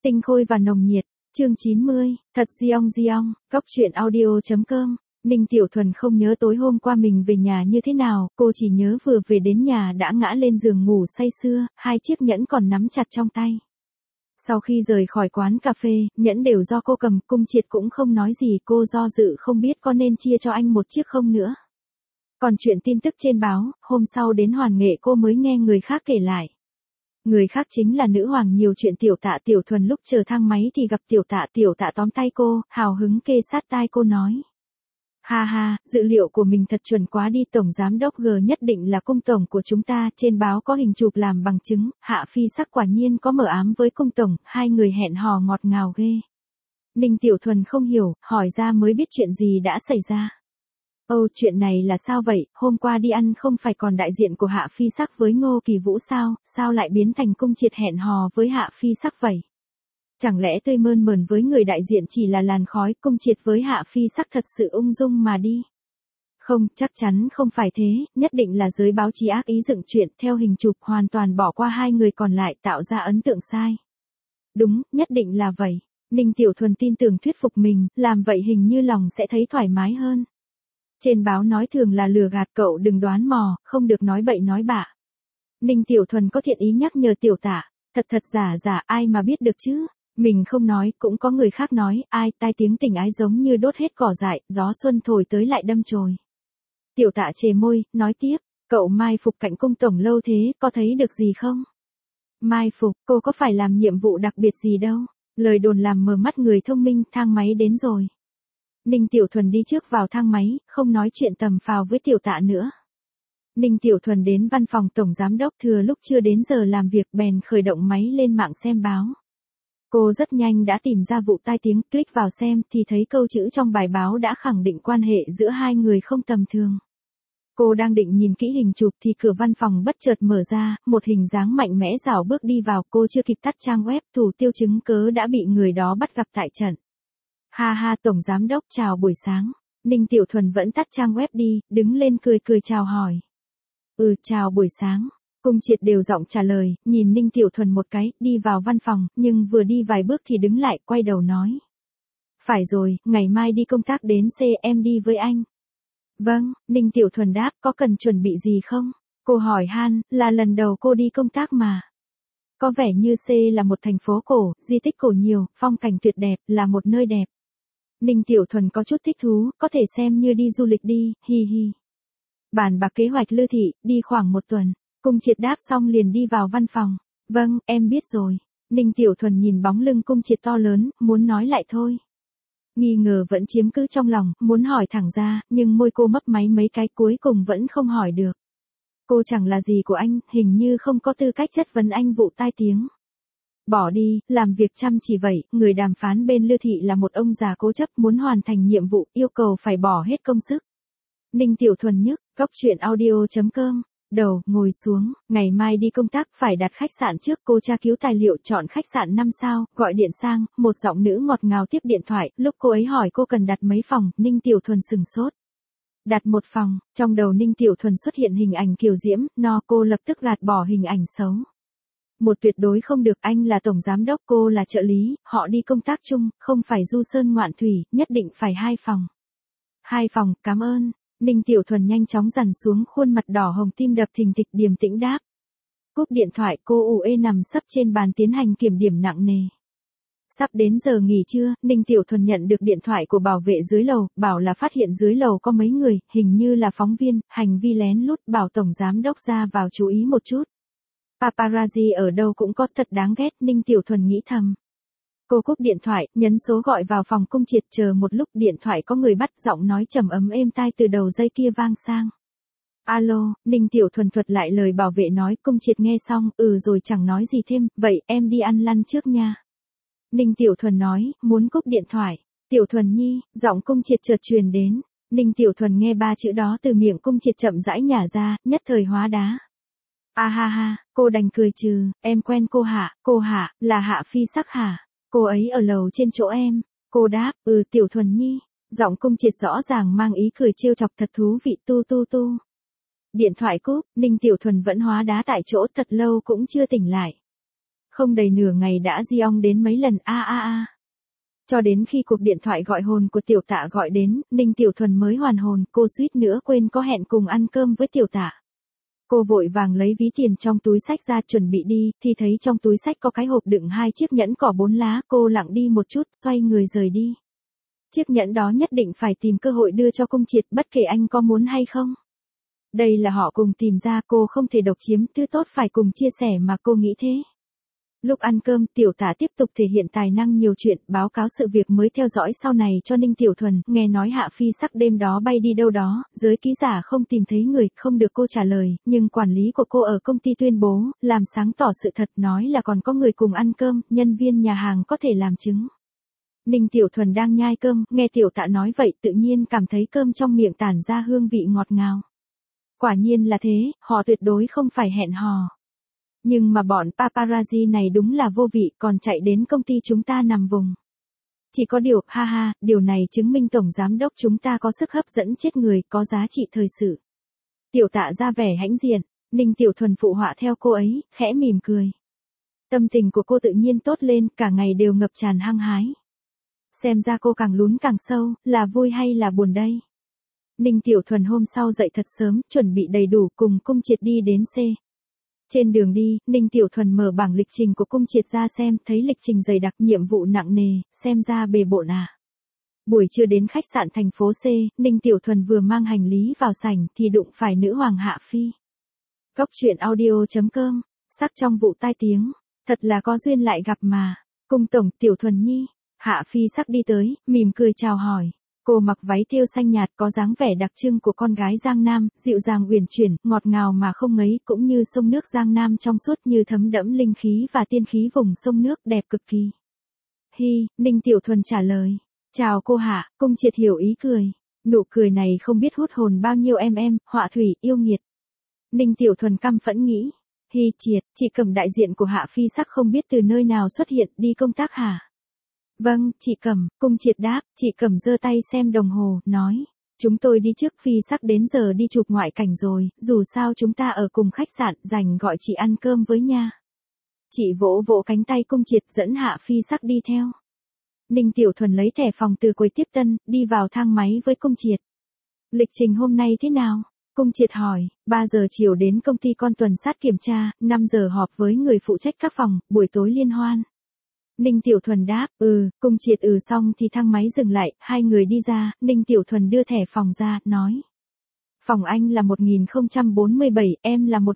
Tinh khôi và nồng nhiệt. Chương 90, thật giong, Cóc truyện audio.com. Ninh Tiểu Thuần không nhớ tối hôm qua mình về nhà như thế nào, cô chỉ nhớ vừa về đến nhà đã ngã lên giường ngủ say sưa, hai chiếc nhẫn còn nắm chặt trong tay. Sau khi rời khỏi quán cà phê, nhẫn đều do cô cầm, Cung Triệt cũng không nói gì, cô do dự không biết có nên chia cho anh một chiếc không nữa. Còn chuyện tin tức trên báo, hôm sau đến Hoàn Nghệ cô mới nghe người khác kể lại. Người khác chính là nữ hoàng nhiều chuyện Tiểu Tạ. Tiểu Thuần lúc chờ thang máy thì gặp Tiểu Tạ tóm tay cô, hào hứng kê sát tai cô nói. Ha ha, dự liệu của mình thật chuẩn quá đi, Tổng Giám Đốc G nhất định là Cung Tổng của chúng ta, trên báo có hình chụp làm bằng chứng, Hạ Phi Sắc quả nhiên có mở ám với Cung Tổng, hai người hẹn hò ngọt ngào ghê. Ninh Tiểu Thuần không hiểu, hỏi ra mới biết chuyện gì đã xảy ra. Ồ, chuyện này là sao vậy, hôm qua đi ăn không phải còn đại diện của Hạ Phi Sắc với Ngô Kỳ Vũ sao lại biến thành Cung Triệt hẹn hò với Hạ Phi Sắc vậy? Chẳng lẽ tươi mơn mởn với người đại diện chỉ là làn khói, Cung Triệt với Hạ Phi Sắc thật sự ung dung mà đi? Không, chắc chắn không phải thế, nhất định là giới báo chí ác ý dựng chuyện theo hình chụp hoàn toàn bỏ qua hai người còn lại tạo ra ấn tượng sai. Đúng, nhất định là vậy. Ninh Tiểu Thuần tin tưởng thuyết phục mình, làm vậy hình như lòng sẽ thấy thoải mái hơn. Trên báo nói thường là lừa gạt, cậu đừng đoán mò, không được nói bậy nói bạ. Ninh Tiểu Thuần có thiện ý nhắc nhở Tiểu Tạ, thật giả ai mà biết được chứ. Mình không nói, cũng có người khác nói, ai, tai tiếng tình ái giống như đốt hết cỏ dại, gió xuân thổi tới lại đâm chồi. Tiểu Tạ chề môi, nói tiếp, cậu mai phục cạnh Cung Tổng lâu thế, có thấy được gì không? Mai phục, cô có phải làm nhiệm vụ đặc biệt gì đâu, lời đồn làm mờ mắt người thông minh, thang máy đến rồi. Ninh Tiểu Thuần đi trước vào thang máy, không nói chuyện tầm phào với Tiểu Tạ nữa. Ninh Tiểu Thuần đến văn phòng Tổng Giám Đốc thừa lúc chưa đến giờ làm việc bèn khởi động máy lên mạng xem báo. Cô rất nhanh đã tìm ra vụ tai tiếng, click vào xem thì thấy câu chữ trong bài báo đã khẳng định quan hệ giữa hai người không tầm thường. Cô đang định nhìn kỹ hình chụp thì cửa văn phòng bất chợt mở ra, một hình dáng mạnh mẽ rảo bước đi vào, cô chưa kịp tắt trang web, thủ tiêu chứng cớ đã bị người đó bắt gặp tại trận. Ha ha, Tổng Giám Đốc chào buổi sáng. Ninh Tiểu Thuần vẫn tắt trang web đi, đứng lên cười chào hỏi. Chào buổi sáng. Cung Triệt đều giọng trả lời, nhìn Ninh Tiểu Thuần một cái, đi vào văn phòng, nhưng vừa đi vài bước thì đứng lại, quay đầu nói. Phải rồi, ngày mai đi công tác đến em đi với anh. Vâng, Ninh Tiểu Thuần đáp, có cần chuẩn bị gì không? Cô hỏi han, là lần đầu cô đi công tác mà. Có vẻ như là một thành phố cổ, di tích cổ nhiều, phong cảnh tuyệt đẹp, là một nơi đẹp. Ninh Tiểu Thuần có chút thích thú, có thể xem như đi du lịch đi, hi hi. Bàn bạc kế hoạch Lư Thị, đi khoảng 1 tuần. Cung Triệt đáp xong liền đi vào văn phòng. Vâng, em biết rồi. Ninh Tiểu Thuần nhìn bóng lưng Cung Triệt to lớn, muốn nói lại thôi. Nghi ngờ vẫn chiếm cứ trong lòng, muốn hỏi thẳng ra, nhưng môi cô mấp máy mấy cái cuối cùng vẫn không hỏi được. Cô chẳng là gì của anh, hình như không có tư cách chất vấn anh vụ tai tiếng. Bỏ đi, làm việc chăm chỉ vậy, người đàm phán bên Lư Thị là một ông già cố chấp muốn hoàn thành nhiệm vụ, yêu cầu phải bỏ hết công sức. Ninh Tiểu Thuần nhức, Cóc truyện audio.com. Đầu, ngồi xuống, ngày mai đi công tác phải đặt khách sạn trước, cô tra cứu tài liệu chọn khách sạn 5 sao, gọi điện sang, một giọng nữ ngọt ngào tiếp điện thoại, lúc cô ấy hỏi cô cần đặt mấy phòng, Ninh Tiểu Thuần sừng sốt. Đặt 1 phòng, trong đầu Ninh Tiểu Thuần xuất hiện hình ảnh Kiều Diễm, cô lập tức gạt bỏ hình ảnh xấu. Một tuyệt đối không được, anh là Tổng Giám Đốc, cô là trợ lý, họ đi công tác chung, không phải du sơn ngoạn thủy, nhất định phải 2 phòng. 2 phòng, cảm ơn. Ninh Tiểu Thuần nhanh chóng dằn xuống khuôn mặt đỏ hồng, tim đập thình thịch, điềm tĩnh đáp. Cúp điện thoại, cô nằm sấp trên bàn tiến hành kiểm điểm nặng nề. Sắp đến giờ nghỉ trưa, Ninh Tiểu Thuần nhận được điện thoại của bảo vệ dưới lầu, bảo là phát hiện dưới lầu có mấy người, hình như là phóng viên, hành vi lén lút, bảo Tổng Giám Đốc ra vào chú ý một chút. Paparazzi ở đâu cũng có, thật đáng ghét, Ninh Tiểu Thuần nghĩ thầm. Cô cúp điện thoại, nhấn số gọi vào phòng Cung Triệt, chờ một lúc điện thoại có người bắt, giọng nói trầm ấm êm tai từ đầu dây kia vang sang. Alo, Ninh Tiểu Thuần thuật lại lời bảo vệ nói, Cung Triệt nghe xong, rồi chẳng nói gì thêm, vậy em đi ăn lăn trước nha. Ninh Tiểu Thuần nói, muốn cúp điện thoại. Tiểu Thuần nhi, giọng Cung Triệt chợt truyền đến. Ninh Tiểu Thuần nghe 3 chữ đó từ miệng Cung Triệt chậm rãi nhả ra, nhất thời hóa đá. Ha ha, cô đành cười trừ, em quen cô hả, là Hạ Phi Sắc hả? Cô ấy ở lầu trên chỗ em. Cô đáp, Tiểu Thuần nhi. Giọng Cung Triệt rõ ràng mang ý cười trêu chọc, thật thú vị, tu. Điện thoại cúp, Ninh Tiểu Thuần vẫn hóa đá tại chỗ, thật lâu cũng chưa tỉnh lại. Không đầy nửa ngày đã di ong đến mấy lần a a a. Cho đến khi cuộc điện thoại gọi hồn của tiểu tạ gọi đến, Ninh Tiểu Thuần mới hoàn hồn, cô suýt nữa quên có hẹn cùng ăn cơm với tiểu tạ. Cô vội vàng lấy ví tiền trong túi xách ra chuẩn bị đi, thì thấy trong túi xách có cái hộp đựng 2 chiếc nhẫn cỏ 4 lá, cô lặng đi một chút, xoay người rời đi. Chiếc nhẫn đó nhất định phải tìm cơ hội đưa cho Cung Triệt bất kể anh có muốn hay không. Đây là họ cùng tìm ra, cô không thể độc chiếm, thứ tốt phải cùng chia sẻ mà cô nghĩ thế. Lúc ăn cơm, tiểu tạ tiếp tục thể hiện tài năng nhiều chuyện, báo cáo sự việc mới theo dõi sau này cho Ninh Tiểu Thuần, nghe nói Hạ Phi Sắc đêm đó bay đi đâu đó, giới ký giả không tìm thấy người, không được cô trả lời, nhưng quản lý của cô ở công ty tuyên bố, làm sáng tỏ sự thật, nói là còn có người cùng ăn cơm, nhân viên nhà hàng có thể làm chứng. Ninh Tiểu Thuần đang nhai cơm, nghe tiểu tạ nói vậy tự nhiên cảm thấy cơm trong miệng tản ra hương vị ngọt ngào. Quả nhiên là thế, họ tuyệt đối không phải hẹn hò. Nhưng mà bọn paparazzi này đúng là vô vị, còn chạy đến công ty chúng ta nằm vùng. Chỉ có điều, ha ha, điều này chứng minh tổng giám đốc chúng ta có sức hấp dẫn chết người, có giá trị thời sự. Tiểu tạ ra vẻ hãnh diện, Ninh Tiểu Thuần phụ họa theo cô ấy, khẽ mỉm cười. Tâm tình của cô tự nhiên tốt lên, cả ngày đều ngập tràn hăng hái. Xem ra cô càng lún càng sâu, là vui hay là buồn đây? Ninh Tiểu Thuần hôm sau dậy thật sớm, chuẩn bị đầy đủ cùng Cung Triệt đi đến C. Trên đường đi, Ninh Tiểu Thuần mở bảng lịch trình của Cung Triệt ra xem, thấy lịch trình dày đặc, nhiệm vụ nặng nề, xem ra bề bộn à. Buổi trưa đến khách sạn thành phố C, Ninh Tiểu Thuần vừa mang hành lý vào sảnh thì đụng phải nữ hoàng Hạ Phi. Cốc truyện audio.com, sắc trong vụ tai tiếng, thật là có duyên lại gặp mà. Cung tổng, Tiểu Thuần nhi. Hạ Phi Sắc đi tới, mỉm cười chào hỏi. Cô mặc váy thêu xanh nhạt có dáng vẻ đặc trưng của con gái Giang Nam, dịu dàng uyển chuyển, ngọt ngào mà không ngấy, cũng như sông nước Giang Nam trong suốt như thấm đẫm linh khí và tiên khí vùng sông nước, đẹp cực kỳ. Hi, Ninh Tiểu Thuần trả lời. Chào cô Hạ, Cung Triệt hiểu ý cười. Nụ cười này không biết hút hồn bao nhiêu em, họa thủy, yêu nghiệt. Ninh Tiểu Thuần căm phẫn nghĩ. Hi Triệt, chị Cẩm đại diện của Hạ Phi Sắc không biết từ nơi nào xuất hiện, đi công tác hả? Vâng, chị Cẩm, Cung Triệt đáp, chị Cẩm giơ tay xem đồng hồ, nói. Chúng tôi đi trước, Phi Sắc đến giờ đi chụp ngoại cảnh rồi, dù sao chúng ta ở cùng khách sạn, rảnh gọi chị ăn cơm với nha. Chị vỗ vỗ cánh tay Cung Triệt dẫn Hạ Phi Sắc đi theo. Ninh Tiểu Thuần lấy thẻ phòng từ quầy tiếp tân, đi vào thang máy với Cung Triệt. Lịch trình hôm nay thế nào? Cung Triệt hỏi, 3 giờ chiều đến công ty con tuần sát kiểm tra, 5 giờ họp với người phụ trách các phòng, buổi tối liên hoan. Ninh Tiểu Thuần đáp, Cung Triệt xong thì thang máy dừng lại, hai người đi ra, Ninh Tiểu Thuần đưa thẻ phòng ra, nói. Phòng anh là 1047, em là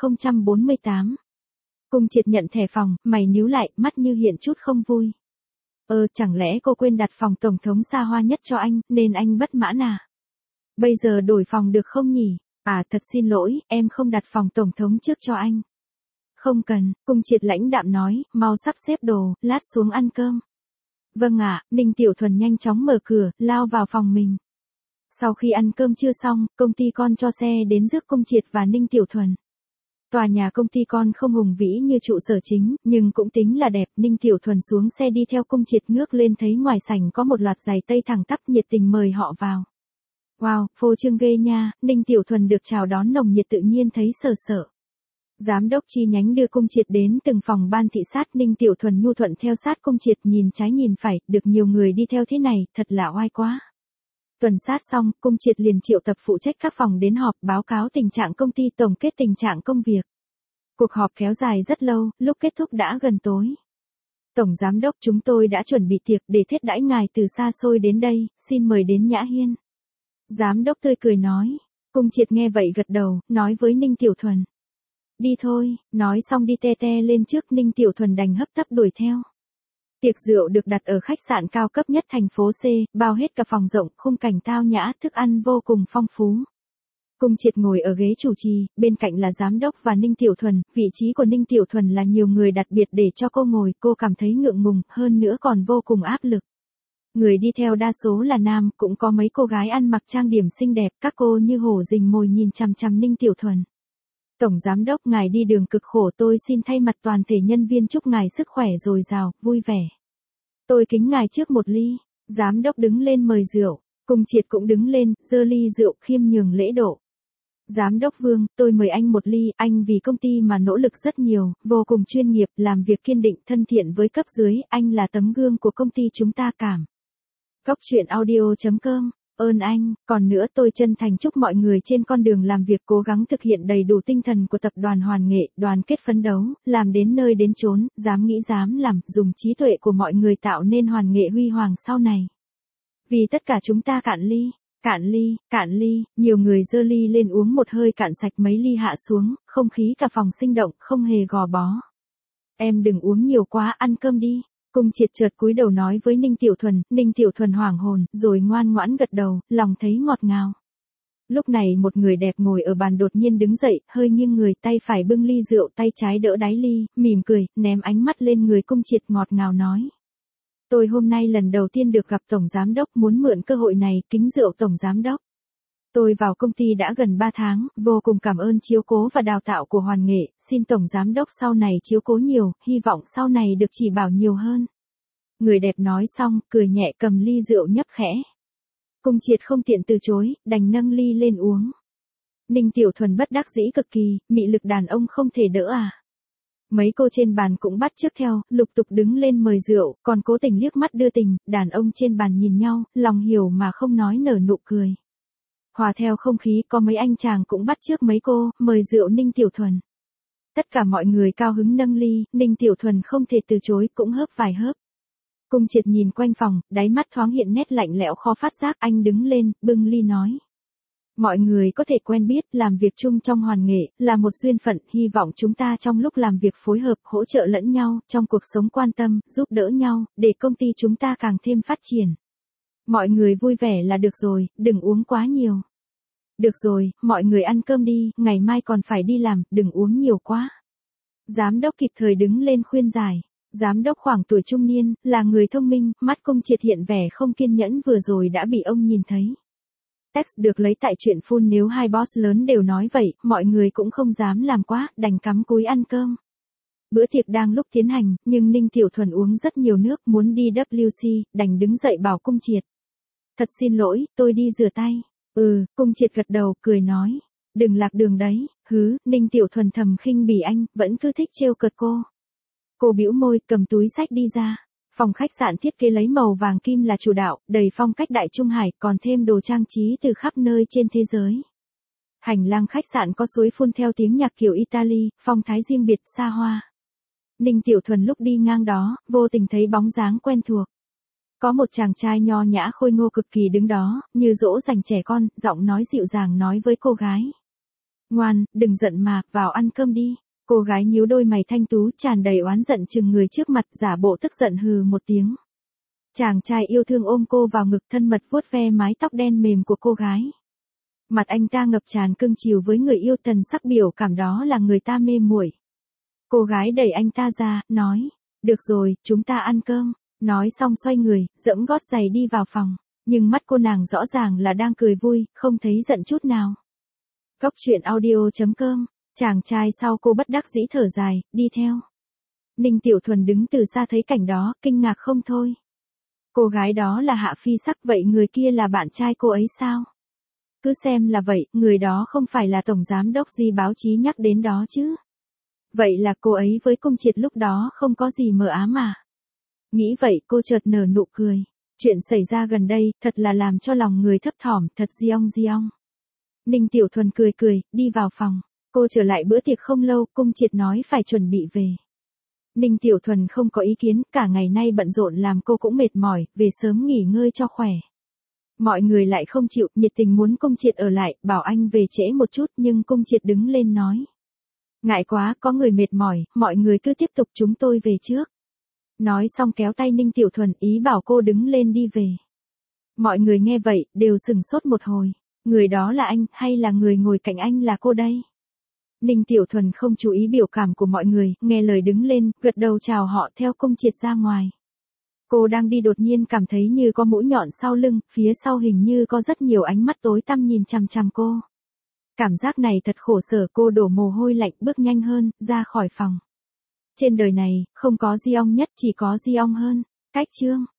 1048. Cung Triệt nhận thẻ phòng, mày nhíu lại, mắt như hiện chút không vui. Chẳng lẽ cô quên đặt phòng tổng thống xa hoa nhất cho anh, nên anh bất mãn à? Bây giờ đổi phòng được không nhỉ? À thật xin lỗi, em không đặt phòng tổng thống trước cho anh. Không cần, Cung Triệt lãnh đạm nói, mau sắp xếp đồ, lát xuống ăn cơm. Vâng ạ, Ninh Tiểu Thuần nhanh chóng mở cửa, lao vào phòng mình. Sau khi ăn cơm trưa xong, công ty con cho xe đến rước Cung Triệt và Ninh Tiểu Thuần. Tòa nhà công ty con không hùng vĩ như trụ sở chính, nhưng cũng tính là đẹp. Ninh Tiểu Thuần xuống xe đi theo Cung Triệt, ngước lên thấy ngoài sảnh có một loạt giày tây thẳng tắp, nhiệt tình mời họ vào. Wow, phô trương ghê nha, Ninh Tiểu Thuần được chào đón nồng nhiệt tự nhiên thấy sợ sợ. Giám đốc chi nhánh đưa Cung Triệt đến từng phòng ban thị sát, Ninh Tiểu Thuần nhu thuận theo sát Cung Triệt, nhìn trái nhìn phải, được nhiều người đi theo thế này, thật là oai quá. Tuần sát xong, Cung Triệt liền triệu tập phụ trách các phòng đến họp, báo cáo tình trạng công ty, tổng kết tình trạng công việc. Cuộc họp kéo dài rất lâu, lúc kết thúc đã gần tối. Tổng giám đốc, chúng tôi đã chuẩn bị tiệc để thiết đãi ngài từ xa xôi đến đây, xin mời đến Nhã Hiên. Giám đốc tươi cười nói. Cung Triệt nghe vậy gật đầu, nói với Ninh Tiểu Thuần. Đi thôi, nói xong đi te lên trước, Ninh Tiểu Thuần đành hấp tấp đuổi theo. Tiệc rượu được đặt ở khách sạn cao cấp nhất thành phố C, bao hết cả phòng rộng, khung cảnh tao nhã, thức ăn vô cùng phong phú. Cung Triệt ngồi ở ghế chủ trì, bên cạnh là giám đốc và Ninh Tiểu Thuần, vị trí của Ninh Tiểu Thuần là nhiều người đặc biệt để cho cô ngồi, cô cảm thấy ngượng ngùng, hơn nữa còn vô cùng áp lực. Người đi theo đa số là nam, cũng có mấy cô gái ăn mặc trang điểm xinh đẹp, các cô như hổ rình mồi nhìn chằm chằm Ninh Tiểu Thuần. Tổng giám đốc, ngài đi đường cực khổ, tôi xin thay mặt toàn thể nhân viên chúc ngài sức khỏe dồi dào, vui vẻ. Tôi kính ngài trước một ly. Giám đốc đứng lên mời rượu, Cung Triệt cũng đứng lên, giơ ly rượu khiêm nhường lễ độ. Giám đốc Vương, tôi mời anh một ly, anh vì công ty mà nỗ lực rất nhiều, vô cùng chuyên nghiệp, làm việc kiên định, thân thiện với cấp dưới, anh là tấm gương của công ty chúng ta cảm. Cốc truyện audio.com, ơn anh, còn nữa tôi chân thành chúc mọi người trên con đường làm việc cố gắng thực hiện đầy đủ tinh thần của tập đoàn Hoàn Nghệ, đoàn kết phấn đấu, làm đến nơi đến chốn, dám nghĩ dám làm, dùng trí tuệ của mọi người tạo nên Hoàn Nghệ huy hoàng sau này. Vì tất cả chúng ta cạn ly. Cạn ly, nhiều người giơ ly lên uống một hơi cạn sạch mấy ly hạ xuống, không khí cả phòng sinh động, không hề gò bó. Em đừng uống nhiều quá, ăn cơm đi. Cung Triệt chợt cúi đầu nói với Ninh Tiểu Thuần hoảng hồn, rồi ngoan ngoãn gật đầu, lòng thấy ngọt ngào. Lúc này một người đẹp ngồi ở bàn đột nhiên đứng dậy, hơi nghiêng người, tay phải bưng ly rượu, tay trái đỡ đáy ly, mỉm cười, ném ánh mắt lên người Cung Triệt ngọt ngào nói. Tôi hôm nay lần đầu tiên được gặp Tổng Giám Đốc, muốn mượn cơ hội này, kính rượu Tổng Giám Đốc. Tôi vào công ty đã gần 3 tháng, vô cùng cảm ơn chiếu cố và đào tạo của Hoàn Nghệ, xin Tổng Giám Đốc sau này chiếu cố nhiều, hy vọng sau này được chỉ bảo nhiều hơn. Người đẹp nói xong, cười nhẹ cầm ly rượu nhấp khẽ. Cung Triệt không tiện từ chối, đành nâng ly lên uống. Ninh Tiểu Thuần bất đắc dĩ cực kỳ, mị lực đàn ông không thể đỡ à. Mấy cô trên bàn cũng bắt chước theo, lục tục đứng lên mời rượu, còn cố tình liếc mắt đưa tình, đàn ông trên bàn nhìn nhau, lòng hiểu mà không nói nở nụ cười. Hòa theo không khí có mấy anh chàng cũng bắt chước mấy cô, mời rượu Ninh Tiểu Thuần. Tất cả mọi người cao hứng nâng ly, Ninh Tiểu Thuần không thể từ chối cũng hớp vài hớp. Cung Triệt nhìn quanh phòng, đáy mắt thoáng hiện nét lạnh lẽo khó phát giác, anh đứng lên, bưng ly nói. Mọi người có thể quen biết, làm việc chung trong Hoàn Nghệ, là một duyên phận, hy vọng chúng ta trong lúc làm việc phối hợp, hỗ trợ lẫn nhau, trong cuộc sống quan tâm, giúp đỡ nhau, để công ty chúng ta càng thêm phát triển. Mọi người vui vẻ là được rồi, đừng uống quá nhiều. Được rồi, mọi người ăn cơm đi, ngày mai còn phải đi làm, đừng uống nhiều quá. Giám đốc kịp thời đứng lên khuyên giải. Giám đốc khoảng tuổi trung niên, là người thông minh, mắt Cung Triệt hiện vẻ không kiên nhẫn vừa rồi đã bị ông nhìn thấy. Text được lấy tại truyện Full, nếu hai boss lớn đều nói vậy, mọi người cũng không dám làm quá, đành cắm cúi ăn cơm. Bữa tiệc đang lúc tiến hành, nhưng Ninh Tiểu Thuần uống rất nhiều nước, muốn đi WC, đành đứng dậy bảo Cung Triệt. Thật xin lỗi, tôi đi rửa tay. Cung Triệt gật đầu, cười nói. Đừng lạc đường đấy, Ninh Tiểu Thuần thầm khinh bỉ anh, vẫn cứ thích trêu cợt cô. Cô bĩu môi, cầm túi xách đi ra. Phòng khách sạn thiết kế lấy màu vàng kim là chủ đạo, đầy phong cách Đại Trung Hải, còn thêm đồ trang trí từ khắp nơi trên thế giới. Hành lang khách sạn có suối phun theo tiếng nhạc kiểu Italy, phong thái riêng biệt, xa hoa. Ninh Tiểu Thuần lúc đi ngang đó, vô tình thấy bóng dáng quen thuộc. Có một chàng trai nho nhã khôi ngô cực kỳ đứng đó, như dỗ dành trẻ con, giọng nói dịu dàng nói với cô gái. Ngoan, đừng giận mà, vào ăn cơm đi. Cô gái nhíu đôi mày thanh tú tràn đầy oán giận chừng người trước mặt, giả bộ tức giận hừ một tiếng. Chàng trai yêu thương ôm cô vào ngực, thân mật vuốt ve mái tóc đen mềm của cô gái. Mặt anh ta ngập tràn cưng chiều với người yêu, thần sắc biểu cảm đó là người ta mê muội. Cô gái đẩy anh ta ra, nói, được rồi, chúng ta ăn cơm. Nói xong xoay người, giẫm gót giày đi vào phòng. Nhưng mắt cô nàng rõ ràng là đang cười vui, không thấy giận chút nào. Cốc truyện audio.com. Chàng trai sau cô bất đắc dĩ thở dài, đi theo. Ninh Tiểu Thuần đứng từ xa thấy cảnh đó, kinh ngạc không thôi. Cô gái đó là Hạ Phi Sắc, vậy người kia là bạn trai cô ấy sao? Cứ xem là vậy, người đó không phải là Tổng Giám Đốc gì báo chí nhắc đến đó chứ. Vậy là cô ấy với Cung Triệt lúc đó không có gì mờ ám mà. Nghĩ vậy cô chợt nở nụ cười. Chuyện xảy ra gần đây, thật là làm cho lòng người thấp thỏm, thật giong. Ninh Tiểu Thuần cười, đi vào phòng. Cô trở lại bữa tiệc không lâu, Cung Triệt nói phải chuẩn bị về. Ninh Tiểu Thuần không có ý kiến, cả ngày nay bận rộn làm cô cũng mệt mỏi, về sớm nghỉ ngơi cho khỏe. Mọi người lại không chịu, nhiệt tình muốn Cung Triệt ở lại, bảo anh về trễ một chút, nhưng Cung Triệt đứng lên nói. Ngại quá, có người mệt mỏi, mọi người cứ tiếp tục, chúng tôi về trước. Nói xong kéo tay Ninh Tiểu Thuần, ý bảo cô đứng lên đi về. Mọi người nghe vậy, đều sửng sốt một hồi. Người đó là anh, hay là người ngồi cạnh anh là cô đây? Ninh Tiểu Thuần không chú ý biểu cảm của mọi người, nghe lời đứng lên, gật đầu chào họ theo Cung Triệt ra ngoài. Cô đang đi đột nhiên cảm thấy như có mũi nhọn sau lưng, phía sau hình như có rất nhiều ánh mắt tối tăm nhìn chằm chằm cô. Cảm giác này thật khổ sở, cô đổ mồ hôi lạnh, bước nhanh hơn, ra khỏi phòng. Trên đời này, không có Di Ong nhất, chỉ có Di Ong hơn. Cách chương